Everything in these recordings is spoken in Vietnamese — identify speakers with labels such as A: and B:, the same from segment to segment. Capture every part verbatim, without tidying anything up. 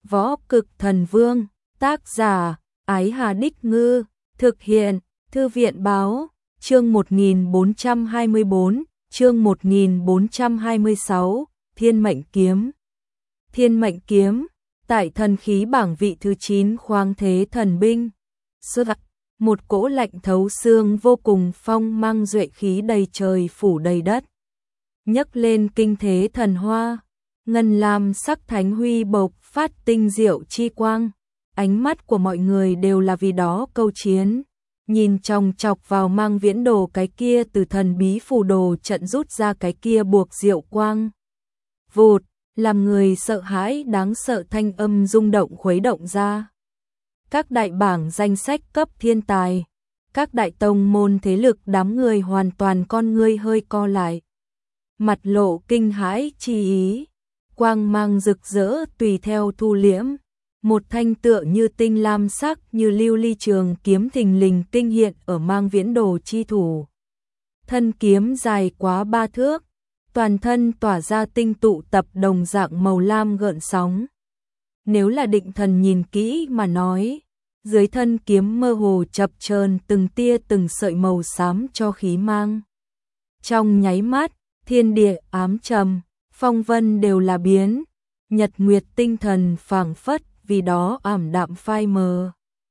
A: Võ Cực Thần Vương, tác giả, Ái Hà Đích Ngư, thực hiện, Thư viện Báo, chương một nghìn bốn trăm hai mươi bốn, chương một nghìn bốn trăm hai mươi sáu, Thiên Mệnh Kiếm. Thiên Mệnh Kiếm, tại thần khí bảng vị thứ chín khoáng thế thần binh. Xuất một cỗ lạnh thấu xương vô cùng phong mang duệ khí đầy trời phủ đầy đất. Nhấc lên kinh thế thần hoa, ngân lam sắc thánh huy bộc phát tinh diệu chi quang. Ánh mắt của mọi người đều là vì đó câu chiến. Nhìn chòng chọc vào Mang Viễn Đồ cái kia từ thần bí phù đồ trận rút ra cái kia buộc diệu quang. Vụt, làm người sợ hãi đáng sợ thanh âm rung động khuấy động ra. Các đại bảng danh sách cấp thiên tài, các đại tông môn thế lực đám người hoàn toàn con ngươi hơi co lại. Mặt lộ kinh hãi chi ý, quang mang rực rỡ tùy theo thu liễm. Một thanh tựa như tinh lam sắc như lưu ly trường kiếm thình lình tinh hiện ở Mang Viễn Đồ chi thủ. Thân kiếm dài quá ba thước, toàn thân tỏa ra tinh tụ tập đồng dạng màu lam gợn sóng. Nếu là định thần nhìn kỹ mà nói, dưới thân kiếm mơ hồ chập chờn từng tia từng sợi màu xám cho khí mang. Trong nháy mắt, thiên địa ám trầm, phong vân đều là biến, nhật nguyệt tinh thần phảng phất vì đó ảm đạm phai mờ.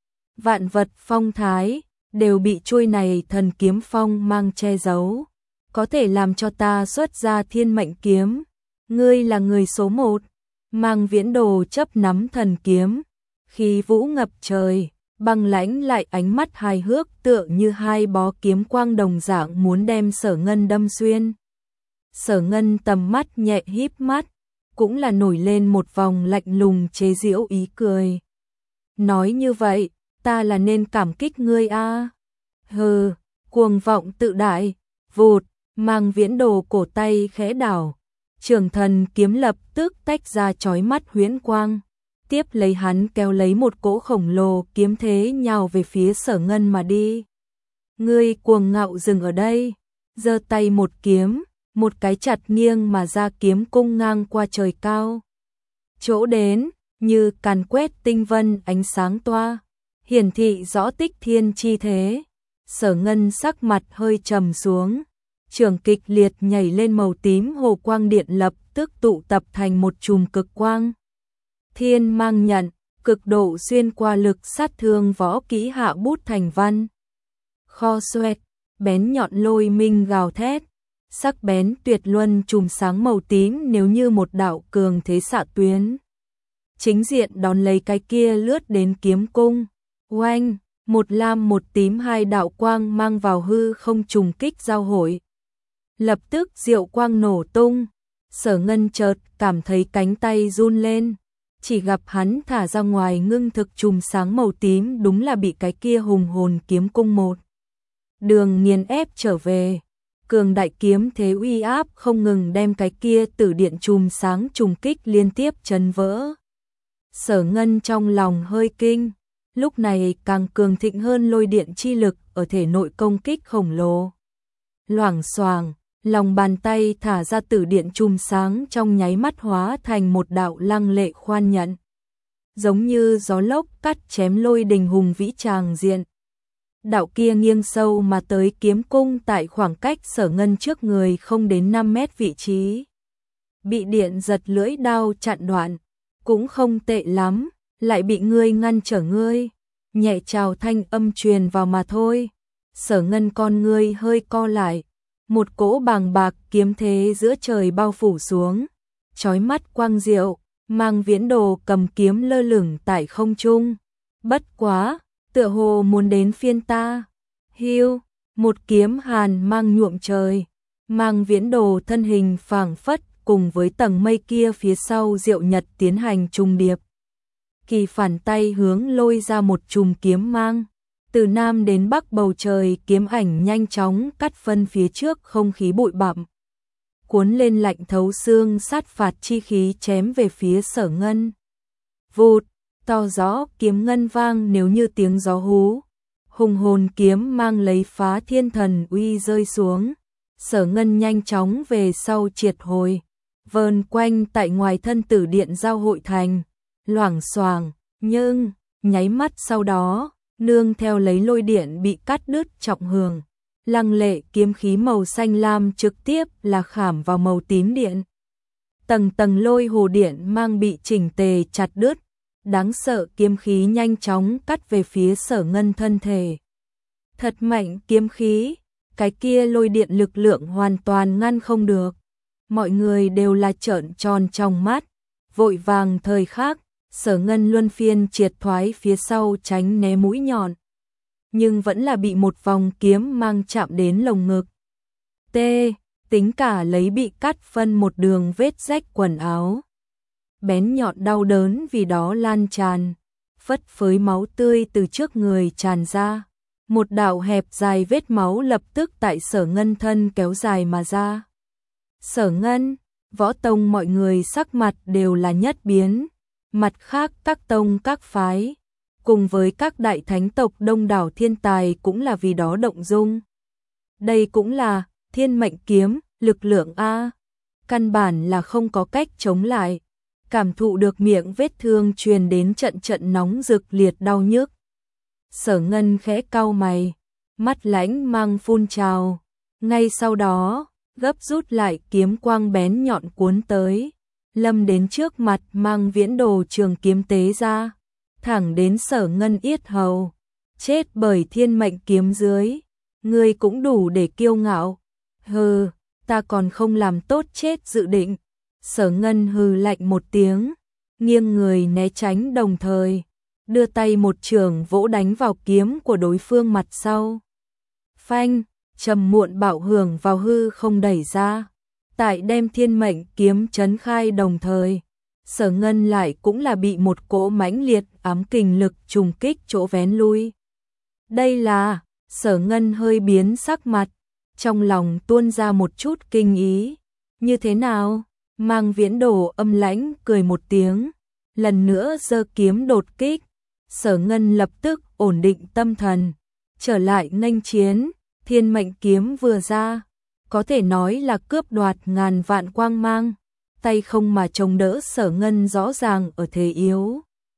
A: Vạn vật phong thái đều bị chuôi này thần kiếm phong mang che giấu. Có thể làm cho ta xuất ra Thiên Mệnh Kiếm, ngươi là người số một. Mang Viễn Đồ chấp nắm thần kiếm, khí vũ ngập trời, băng lãnh lại ánh mắt hài hước tựa như hai bó kiếm quang đồng dạng muốn đem Sở Ngân đâm xuyên. Sở Ngân tầm mắt nhẹ híp mắt, cũng là nổi lên một vòng lạnh lùng chế giễu ý cười. Nói như vậy, ta là nên cảm kích ngươi a. À? Hừ, cuồng vọng tự đại. Vụt, Mang Viễn Đồ cổ tay khẽ đảo, Trường Thần kiếm lập tức tách ra chói mắt huyễn quang, tiếp lấy hắn kéo lấy một cỗ khổng lồ kiếm thế nhào về phía Sở Ngân mà đi. Ngươi cuồng ngạo dừng ở đây, giơ tay một kiếm, một cái chặt nghiêng mà ra kiếm cung ngang qua trời cao. Chỗ đến, như càn quét tinh vân ánh sáng toa, hiển thị rõ tích thiên chi thế. Sở Ngân sắc mặt hơi trầm xuống, trường kịch liệt nhảy lên màu tím hồ quang điện lập tức tụ tập thành một chùm cực quang. Thiên mang nhận, cực độ xuyên qua lực sát thương võ kỹ hạ bút thành văn. Kho xoẹt, bén nhọn lôi minh gào thét. Sắc bén tuyệt luân chùm sáng màu tím nếu như một đạo cường thế xạ tuyến. Chính diện đón lấy cái kia lướt đến kiếm cung. Oanh, một lam một tím hai đạo quang mang vào hư không trùng kích giao hội. Lập tức diệu quang nổ tung. Sở Ngân chợt cảm thấy cánh tay run lên. Chỉ gặp hắn thả ra ngoài ngưng thực chùm sáng màu tím đúng là bị cái kia hùng hồn kiếm cung một đường nghiền ép trở về. Cường đại kiếm thế uy áp không ngừng đem cái kia tử điện chùm sáng trùng kích liên tiếp chấn vỡ. Sở Ngân trong lòng hơi kinh, lúc này càng cường thịnh hơn lôi điện chi lực ở thể nội công kích khổng lồ. Loảng xoảng, lòng bàn tay thả ra tử điện chùm sáng trong nháy mắt hóa thành một đạo lăng lệ khoan nhận. Giống như gió lốc cắt chém lôi đình hùng vĩ tràng diện. Đạo kia nghiêng sâu mà tới kiếm cung tại khoảng cách Sở Ngân trước người không đến năm mét vị trí. Bị điện giật lưỡi đao chặn đoạn, cũng không tệ lắm, lại bị ngươi ngăn trở ngươi. Nhẹ chào thanh âm truyền vào mà thôi. Sở Ngân con ngươi hơi co lại, một cỗ bàng bạc kiếm thế giữa trời bao phủ xuống. Chói mắt quang diệu, Mang Viễn Đồ cầm kiếm lơ lửng tại không trung. Bất quá, tựa hồ muốn đến phiên ta. Hiu, một kiếm hàn mang nhuộm trời. Mang Viễn Đồ thân hình phảng phất cùng với tầng mây kia phía sau diệu nhật tiến hành trùng điệp. Kỳ phản tay hướng lôi ra một chùm kiếm mang. Từ nam đến bắc bầu trời kiếm ảnh nhanh chóng cắt phân phía trước không khí bụi bặm. Cuốn lên lạnh thấu xương sát phạt chi khí chém về phía Sở Ngân. Vụt, to gió kiếm ngân vang nếu như tiếng gió hú. Hùng hồn kiếm mang lấy phá thiên thần uy rơi xuống. Sở Ngân nhanh chóng về sau triệt hồi, vờn quanh tại ngoài thân tử điện giao hội thành. loảng xoảng, nhưng nháy mắt sau đó, nương theo lấy lôi điện bị cắt đứt trọng hưởng, lăng lệ kiếm khí màu xanh lam trực tiếp là khảm vào màu tím điện. Tầng tầng lôi hồ điện mang bị chỉnh tề chặt đứt, đáng sợ kiếm khí nhanh chóng cắt về phía Sở Ngân thân thể. Thật mạnh kiếm khí, cái kia lôi điện lực lượng hoàn toàn ngăn không được. Mọi người đều là trợn tròn trong mắt, vội vàng thời khắc, Sở Ngân luân phiên triệt thoái phía sau tránh né mũi nhọn, nhưng vẫn là bị một vòng kiếm mang chạm đến lồng ngực. T, tính cả lấy bị cắt phân một đường vết rách quần áo. Bén nhọn đau đớn vì đó lan tràn, phất phới máu tươi từ trước người tràn ra. Một đạo hẹp dài vết máu lập tức tại Sở Ngân thân kéo dài mà ra. Sở Ngân, Võ Tông mọi người sắc mặt đều là nhất biến. Mặt khác các tông các phái, cùng với các đại thánh tộc đông đảo thiên tài cũng là vì đó động dung. Đây cũng là thiên mệnh kiếm, lực lượng A. Căn bản là không có cách chống lại. Cảm thụ được miệng vết thương truyền đến trận trận nóng rực liệt đau nhức. Sở Ngân khẽ cau mày, mắt lãnh mang phun trào. Ngay sau đó, gấp rút lại kiếm quang bén nhọn cuốn tới. Lâm đến trước mặt mang viễn đồ trường kiếm tế ra, thẳng đến Sở Ngân yết hầu. Chết bởi thiên mệnh kiếm dưới, ngươi cũng đủ để kiêu ngạo. Hừ, ta còn không làm tốt chết dự định. Sở Ngân hừ lạnh một tiếng, nghiêng người né tránh đồng thời, đưa tay một chưởng vỗ đánh vào kiếm của đối phương mặt sau. Phanh, trầm muộn bạo hưởng vào hư không đẩy ra. Tại đem thiên mệnh kiếm chấn khai đồng thời, Sở Ngân lại cũng là bị một cỗ mãnh liệt ám kình lực trùng kích chỗ vén lui. Đây là, Sở Ngân hơi biến sắc mặt, trong lòng tuôn ra một chút kinh ý. Như thế nào? Mang viễn đồ âm lãnh cười một tiếng, lần nữa giơ kiếm đột kích. Sở Ngân lập tức ổn định tâm thần, trở lại nghênh chiến, thiên mệnh kiếm vừa ra. Có thể nói là cướp đoạt ngàn vạn quang mang, tay không mà chống đỡ Sở Ngân rõ ràng ở thế yếu.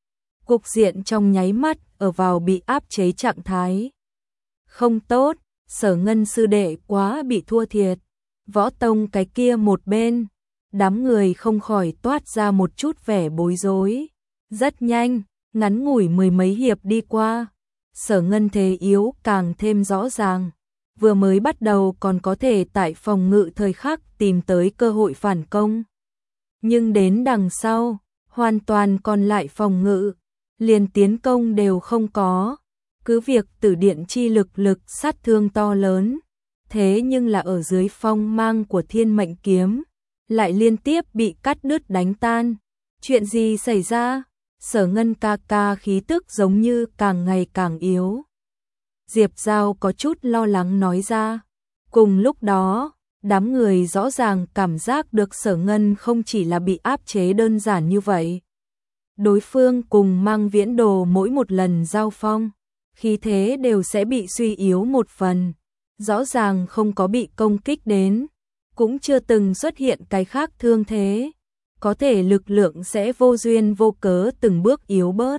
A: Cục diện trong nháy mắt ở vào bị áp chế trạng thái. Không tốt, Sở Ngân sư đệ quá bị thua thiệt. Võ Tông cái kia một bên, đám người không khỏi toát ra một chút vẻ bối rối. Rất nhanh, ngắn ngủi mười mấy hiệp đi qua, Sở Ngân thế yếu càng thêm rõ ràng. Vừa mới bắt đầu còn có thể tại phòng ngự thời khắc tìm tới cơ hội phản công. Nhưng đến đằng sau, hoàn toàn còn lại phòng ngự, liền tiến công đều không có. Cứ việc tử điện chi lực lực sát thương to lớn, thế nhưng là ở dưới phong mang của thiên mệnh kiếm, lại liên tiếp bị cắt đứt đánh tan. Chuyện gì xảy ra? Sở Ngân ca ca khí tức giống như càng ngày càng yếu. Diệp Giao có chút lo lắng nói ra. Cùng lúc đó, đám người rõ ràng cảm giác được Sở Ngân không chỉ là bị áp chế đơn giản như vậy. Đối phương cùng mang viễn đồ mỗi một lần giao phong, khí thế đều sẽ bị suy yếu một phần. Rõ ràng không có bị công kích đến, cũng chưa từng xuất hiện cái khác thương thế. Có thể lực lượng sẽ vô duyên vô cớ từng bước yếu bớt.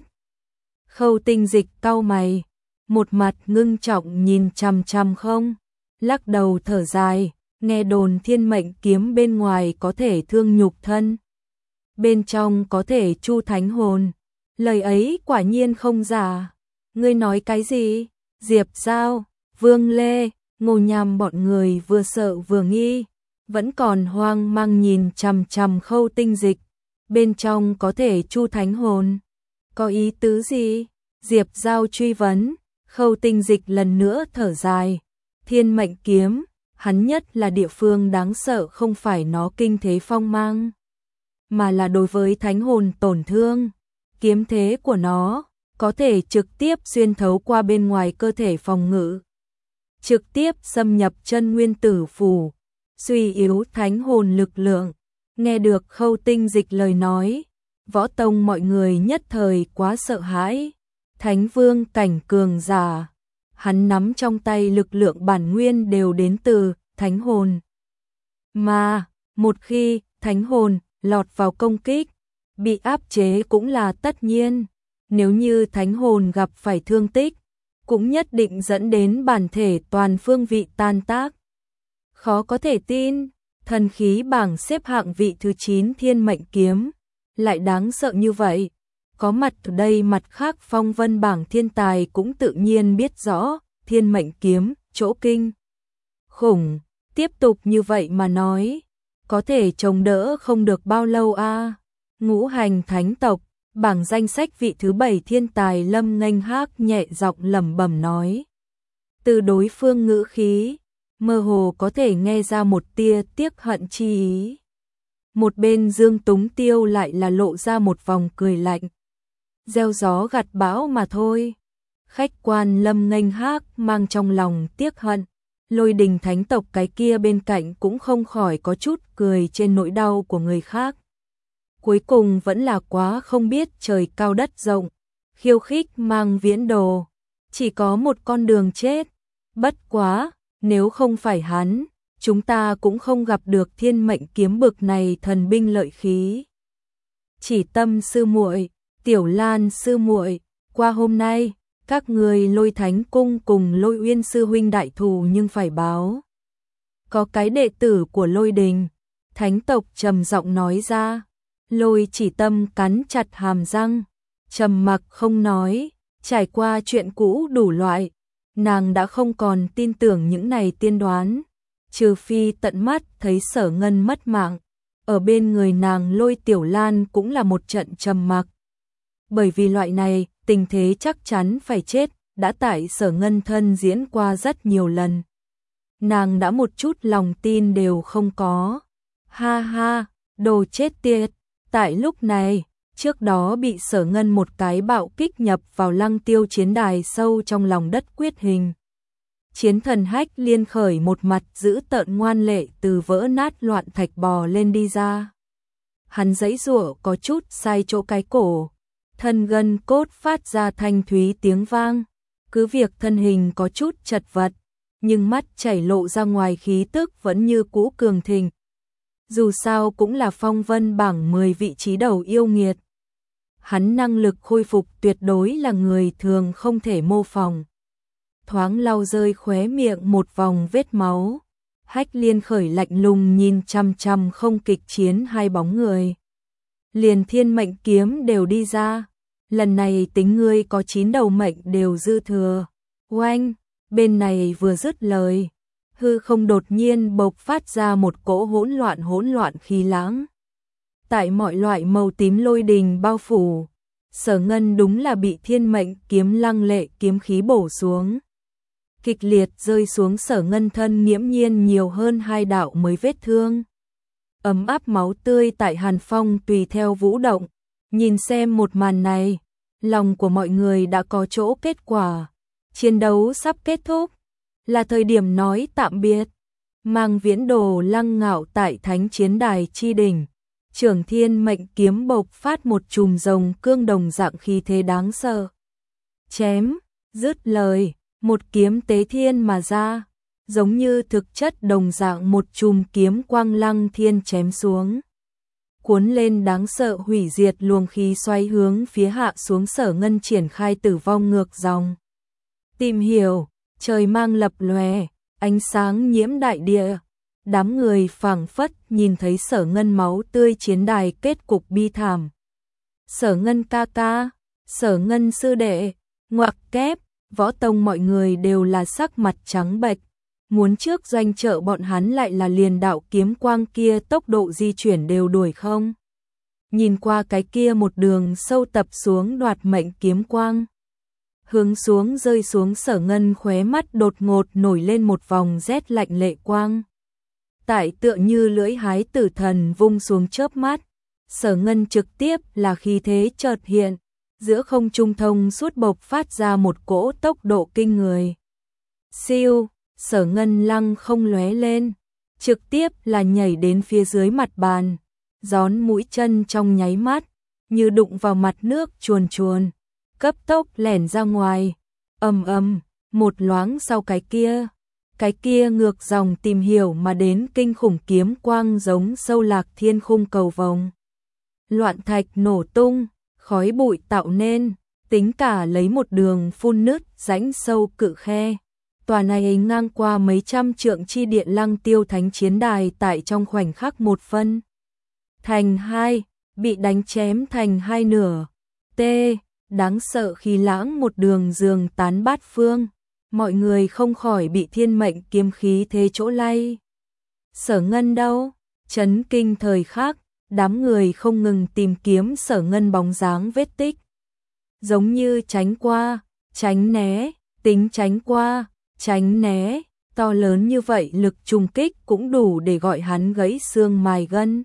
A: Khâu Tinh Dịch cau mày, một mặt ngưng trọng nhìn chằm chằm không, lắc đầu thở dài, nghe đồn thiên mệnh kiếm bên ngoài có thể thương nhục thân, bên trong có thể chu thánh hồn, lời ấy quả nhiên không giả. Ngươi nói cái gì? Diệp Giao, Vương Lê, Ngô Nham bọn người vừa sợ vừa nghi, vẫn còn hoang mang nhìn chằm chằm Khâu Tinh Dịch, bên trong có thể chu thánh hồn, có ý tứ gì? Diệp Giao truy vấn. Khâu Tinh Dịch lần nữa thở dài, thiên mệnh kiếm, hắn nhất là địa phương đáng sợ không phải nó kinh thế phong mang, mà là đối với thánh hồn tổn thương. Kiếm thế của nó có thể trực tiếp xuyên thấu qua bên ngoài cơ thể phòng ngự, trực tiếp xâm nhập chân nguyên tử phủ, suy yếu thánh hồn lực lượng. Nghe được Khâu Tinh Dịch lời nói, Võ Tông mọi người nhất thời quá sợ hãi. Thánh vương cảnh cường giả, hắn nắm trong tay lực lượng bản nguyên đều đến từ thánh hồn. Mà, một khi thánh hồn lọt vào công kích, bị áp chế cũng là tất nhiên. Nếu như thánh hồn gặp phải thương tích, cũng nhất định dẫn đến bản thể toàn phương vị tan tác. Khó có thể tin, thần khí bảng xếp hạng vị thứ chín thiên mệnh kiếm, lại đáng sợ như vậy. Có mặt ở đây mặt khác phong vân bảng thiên tài cũng tự nhiên biết rõ, thiên mệnh kiếm, chỗ kinh. Khủng, tiếp tục như vậy mà nói, có thể chống đỡ không được bao lâu a. À. Ngũ hành thánh tộc, bảng danh sách vị thứ bảy thiên tài Lâm Nghênh Hác nhẹ giọng lẩm bẩm nói. Từ đối phương ngữ khí, mơ hồ có thể nghe ra một tia tiếc hận chi ý. Một bên Dương Túng Tiêu lại là lộ ra một vòng cười lạnh. Gieo gió gặt bão mà thôi. Khách quan Lâm Nghênh Hác mang trong lòng tiếc hận. Lôi Đình thánh tộc cái kia bên cạnh cũng không khỏi có chút cười trên nỗi đau của người khác. Cuối cùng vẫn là quá không biết trời cao đất rộng, khiêu khích mang viễn đồ, chỉ có một con đường chết. Bất quá, nếu không phải hắn, chúng ta cũng không gặp được thiên mệnh kiếm bực này thần binh lợi khí. Chỉ Tâm sư muội, Tiểu Lan sư muội, qua hôm nay, các người Lôi Thánh cung cùng Lôi Uyên sư huynh đại thù nhưng phải báo. Có cái đệ tử của Lôi Đình, thánh tộc trầm giọng nói ra. Lôi Chỉ Tâm cắn chặt hàm răng, trầm mặc không nói, trải qua chuyện cũ đủ loại, nàng đã không còn tin tưởng những này tiên đoán, trừ phi tận mắt thấy Sở Ngân mất mạng, ở bên người nàng Lôi Tiểu Lan cũng là một trận trầm mặc. Bởi vì loại này, tình thế chắc chắn phải chết, đã tại Sở Ngân thân diễn qua rất nhiều lần. Nàng đã một chút lòng tin đều không có. Ha ha, đồ chết tiệt. Tại lúc này, trước đó bị Sở Ngân một cái bạo kích nhập vào Lăng Tiêu chiến đài sâu trong lòng đất quyết hình. Chiến thần Hách Liên khởi một mặt giữ tợn ngoan lệ từ vỡ nát loạn thạch bò lên đi ra. Hắn giãy giụa có chút sai chỗ cái cổ, thân gân cốt phát ra thanh thúy tiếng vang, cứ việc thân hình có chút chật vật, nhưng mắt chảy lộ ra ngoài khí tức vẫn như cũ cường thịnh. Dù sao cũng là phong vân bảng mười vị trí đầu yêu nghiệt. Hắn năng lực khôi phục tuyệt đối là người thường không thể mô phỏng. Thoáng lau rơi khóe miệng một vòng vết máu. Hách Liên khởi lạnh lùng nhìn chăm chăm không kịch chiến hai bóng người. Liền thiên mệnh kiếm đều đi ra. Lần này tính ngươi có chín đầu mệnh đều dư thừa. Oanh, bên này vừa dứt lời. Hư không đột nhiên bộc phát ra một cỗ hỗn loạn hỗn loạn khí lãng. Tại mọi loại màu tím lôi đình bao phủ, Sở Ngân đúng là bị thiên mệnh kiếm lăng lệ kiếm khí bổ xuống. Kịch liệt rơi xuống Sở Ngân thân nghiễm nhiên nhiều hơn hai đạo mới vết thương. Ấm áp máu tươi tại hàn phong tùy theo vũ động. Nhìn xem một màn này, lòng của mọi người đã có chỗ kết quả. Chiến đấu sắp kết thúc. Là thời điểm nói tạm biệt. Mang viễn đồ lăng ngạo tại thánh chiến đài chi đỉnh. Trưởng thiên mệnh kiếm bộc phát một chùm rồng cương đồng dạng khí thế đáng sợ. Chém, dứt lời, một kiếm tế thiên mà ra. Giống như thực chất đồng dạng một chùm kiếm quang lăng thiên chém xuống. Cuốn lên đáng sợ hủy diệt luồng khí xoay hướng phía hạ xuống Sở Ngân triển khai tử vong ngược dòng. Tìm hiểu. Trời mang lập lòe, ánh sáng nhiễm đại địa. Đám người phảng phất nhìn thấy Sở Ngân máu tươi chiến đài kết cục bi thảm. Sở Ngân ca ca, Sở Ngân sư đệ, ngoặc kép, võ tông mọi người đều là sắc mặt trắng bệch. Muốn trước doanh trợ bọn hắn lại là liền đạo kiếm quang kia tốc độ di chuyển đều đuổi không. Nhìn qua cái kia một đường sâu tập xuống đoạt mệnh kiếm quang. Hướng xuống rơi xuống Sở Ngân khóe mắt đột ngột nổi lên một vòng rét lạnh lệ quang. Tại tựa như lưỡi hái tử thần vung xuống chớp mắt, Sở Ngân trực tiếp là khí thế chợt hiện, giữa không trung thông suốt bộc phát ra một cỗ tốc độ kinh người. Siêu, Sở Ngân lăng không lóe lên, trực tiếp là nhảy đến phía dưới mặt bàn, gión mũi chân trong nháy mắt, như đụng vào mặt nước chuồn chuồn. Cấp tốc lẻn ra ngoài, ầm ầm, một loáng sau cái kia, cái kia ngược dòng tìm hiểu mà đến kinh khủng kiếm quang giống sâu lạc thiên khung cầu vồng. loạn thạch nổ tung, khói bụi tạo nên, tính cả lấy một đường phun nứt rãnh sâu cự khe. Tòa này ngang qua mấy trăm trượng chi điện Lăng Tiêu Thánh chiến đài tại trong khoảnh khắc một phân thành hai, bị đánh chém thành hai nửa. T, đáng sợ khí lãng một đường giường tán bát phương, mọi người không khỏi bị thiên mệnh kiếm khí thế chỗ lay. Sở Ngân đâu? Chấn kinh thời khắc, đám người không ngừng tìm kiếm Sở Ngân bóng dáng vết tích. Giống như tránh qua, tránh né, tính tránh qua, tránh né, to lớn như vậy lực trùng kích cũng đủ để gọi hắn gãy xương mài gân.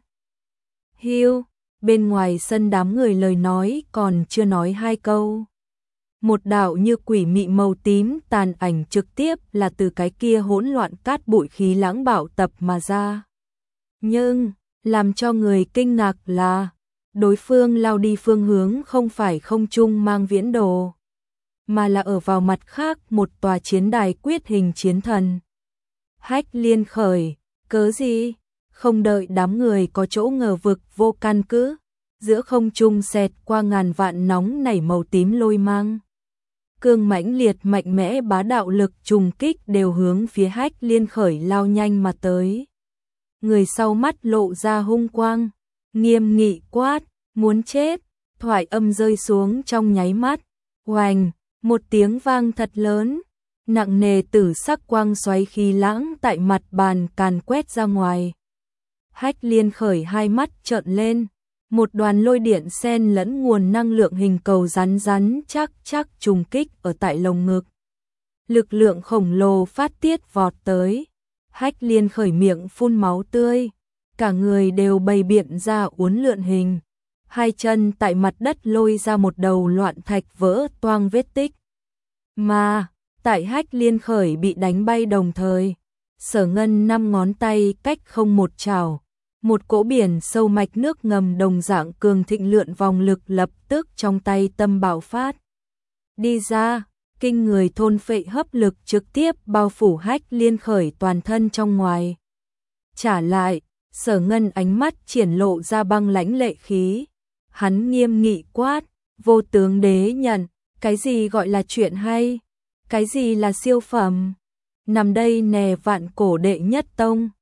A: Hiu, bên ngoài sân đám người lời nói còn chưa nói hai câu. Một đạo như quỷ mị màu tím tàn ảnh trực tiếp là từ cái kia hỗn loạn cát bụi khí lãng bạo tập mà ra. Nhưng, làm cho người kinh ngạc là, đối phương lao đi phương hướng không phải không trung mang viễn đồ, mà là ở vào mặt khác một tòa chiến đài quyết hình chiến thần. Hách Liên khởi, cớ gì? Không đợi đám người có chỗ ngờ vực vô căn cứ, giữa không trung xẹt qua ngàn vạn nóng nảy màu tím lôi mang. Cương mãnh liệt mạnh mẽ bá đạo lực trùng kích đều hướng phía Hách Liên khởi lao nhanh mà tới. Người sau mắt lộ ra hung quang, nghiêm nghị quát, muốn chết, thoại âm rơi xuống trong nháy mắt. Oành, một tiếng vang thật lớn, nặng nề tử sắc quang xoáy khí lãng tại mặt bàn càn quét ra ngoài. Hách Liên khởi hai mắt trợn lên, một đoàn lôi điện xen lẫn nguồn năng lượng hình cầu rắn rắn chắc chắc trùng kích ở tại lồng ngực. Lực lượng khổng lồ phát tiết vọt tới, Hách Liên khởi miệng phun máu tươi, cả người đều bày biện ra uốn lượn hình, hai chân tại mặt đất lôi ra một đầu loạn thạch vỡ toang vết tích. Mà, tại Hách Liên khởi bị đánh bay đồng thời, Sở Ngân năm ngón tay cách không một trảo, một cỗ biển sâu mạch nước ngầm đồng dạng cường thịnh lượn vòng lực lập tức trong tay tâm bạo phát. Đi ra, kinh người thôn phệ hấp lực trực tiếp bao phủ Hách Liên khởi toàn thân trong ngoài. Trả lại, Sở Ngân ánh mắt triển lộ ra băng lãnh lệ khí. Hắn nghiêm nghị quát, vô tướng đế nhận, cái gì gọi là chuyện hay? Cái gì là siêu phẩm? Nằm đây nè vạn cổ đệ nhất tông.